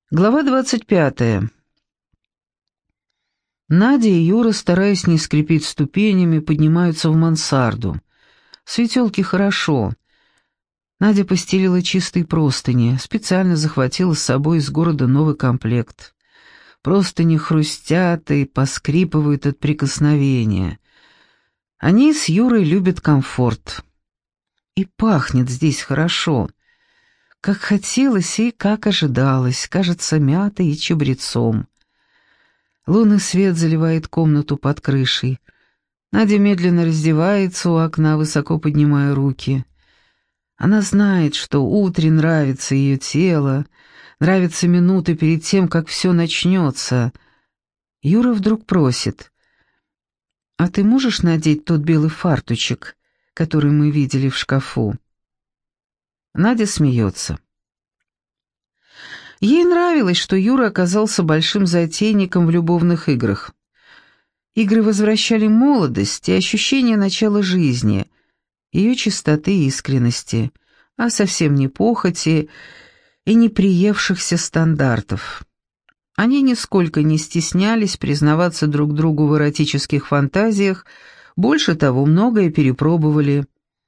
Глава 25. Надя и Юра, стараясь не скрипеть ступенями, поднимаются в мансарду. В светелке хорошо. Надя постелила чистые простыни, специально захватила с собой из города новый комплект. Простыни хрустят и поскрипывают от прикосновения. Они с Юрой любят комфорт. И пахнет здесь хорошо. Как хотелось и как ожидалось, кажется, мятой и чабрецом. Лунный свет заливает комнату под крышей. Надя медленно раздевается у окна, высоко поднимая руки. Она знает, что Утре нравится ее тело, нравятся минуты перед тем, как все начнется. Юра вдруг просит: «А ты можешь надеть тот белый фартучек, который мы видели в шкафу?» Надя смеется. Ей нравилось, что Юра оказался большим затейником в любовных играх. Игры возвращали молодость и ощущение начала жизни, ее чистоты и искренности, а совсем не похоти и не приевшихся стандартов. Они нисколько не стеснялись признаваться друг другу в эротических фантазиях, больше того, многое перепробовали.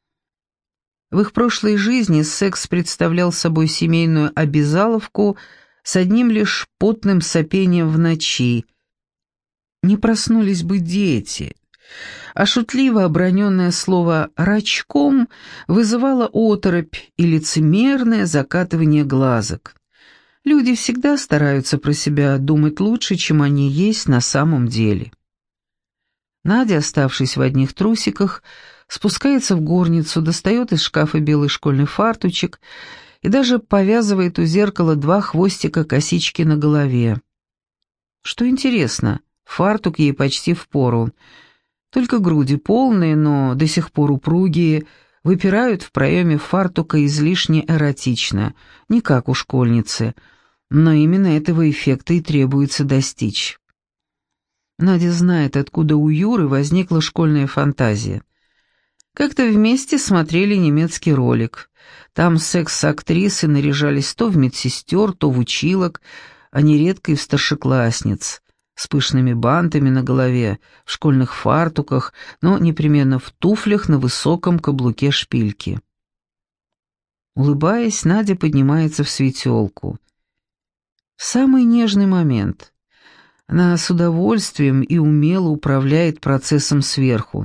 В их прошлой жизни секс представлял собой семейную обязаловку с одним лишь потным сопением в ночи. Не проснулись бы дети, а шутливо оброненное слово «рачком» вызывало оторопь и лицемерное закатывание глазок. Люди всегда стараются про себя думать лучше, чем они есть на самом деле. Надя, оставшись в одних трусиках, спускается в горницу, достает из шкафа белый школьный фартучек и даже повязывает у зеркала 2 хвостика косички на голове. Что интересно, фартук ей почти впору. Только груди полные, но до сих пор упругие, выпирают в проеме фартука излишне эротично, не как у школьницы, но именно этого эффекта и требуется достичь. Надя знает, откуда у Юры возникла школьная фантазия. Как-то вместе смотрели немецкий ролик. Там секс-актрисы наряжались то в медсестер, то в училок, а нередко и в старшеклассниц, с пышными бантами на голове, в школьных фартуках, но непременно в туфлях на высоком каблуке шпильки. Улыбаясь, Надя поднимается в светелку. В самый нежный момент она с удовольствием и умело управляет процессом сверху.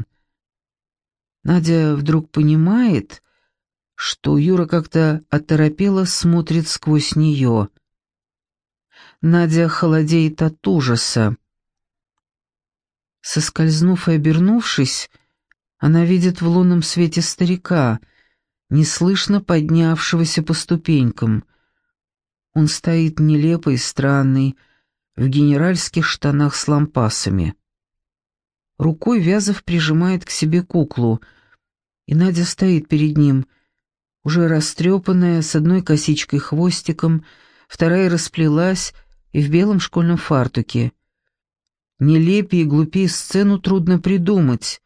Надя вдруг понимает, что Юра как-то оторопело смотрит сквозь нее. Надя холодеет от ужаса. Соскользнув и обернувшись, она видит в лунном свете старика, неслышно поднявшегося по ступенькам. Он стоит нелепый и странный, в генеральских штанах с лампасами. Рукой Вязов прижимает к себе куклу, и Надя стоит перед ним, уже растрепанная, с одной косичкой-хвостиком, вторая расплелась и в белом школьном фартуке. Нелепее и глупее сцену трудно придумать.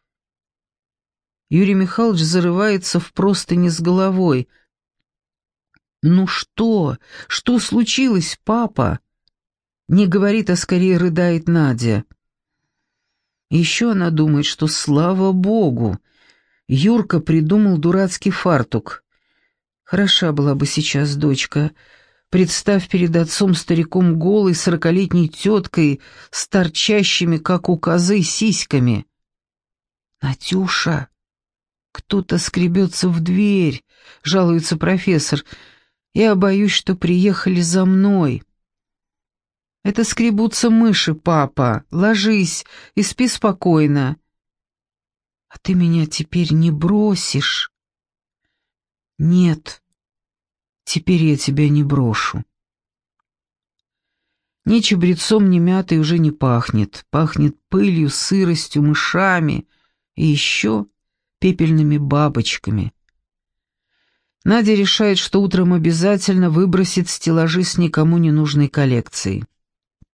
Юрий Михайлович зарывается в простыни с головой. «Ну что? Что случилось, папа?» Не говорит, а скорее рыдает Надя. Еще она думает, что, слава богу, Юрка придумал дурацкий фартук. Хороша была бы сейчас дочка. Представь перед отцом-стариком голой 40-летней теткой с торчащими, как у козы, сиськами. «Натюша, кто-то скребется в дверь», — жалуется профессор. «Я боюсь, что приехали за мной». «Это скребутся мыши, папа. Ложись и спи спокойно». «А ты меня теперь не бросишь?» «Нет, теперь я тебя не брошу». Ни чабрецом, ни мятой уже не пахнет. Пахнет пылью, сыростью, мышами и еще пепельными бабочками. Надя решает, что утром обязательно выбросит стеллажи с никому не нужной коллекцией.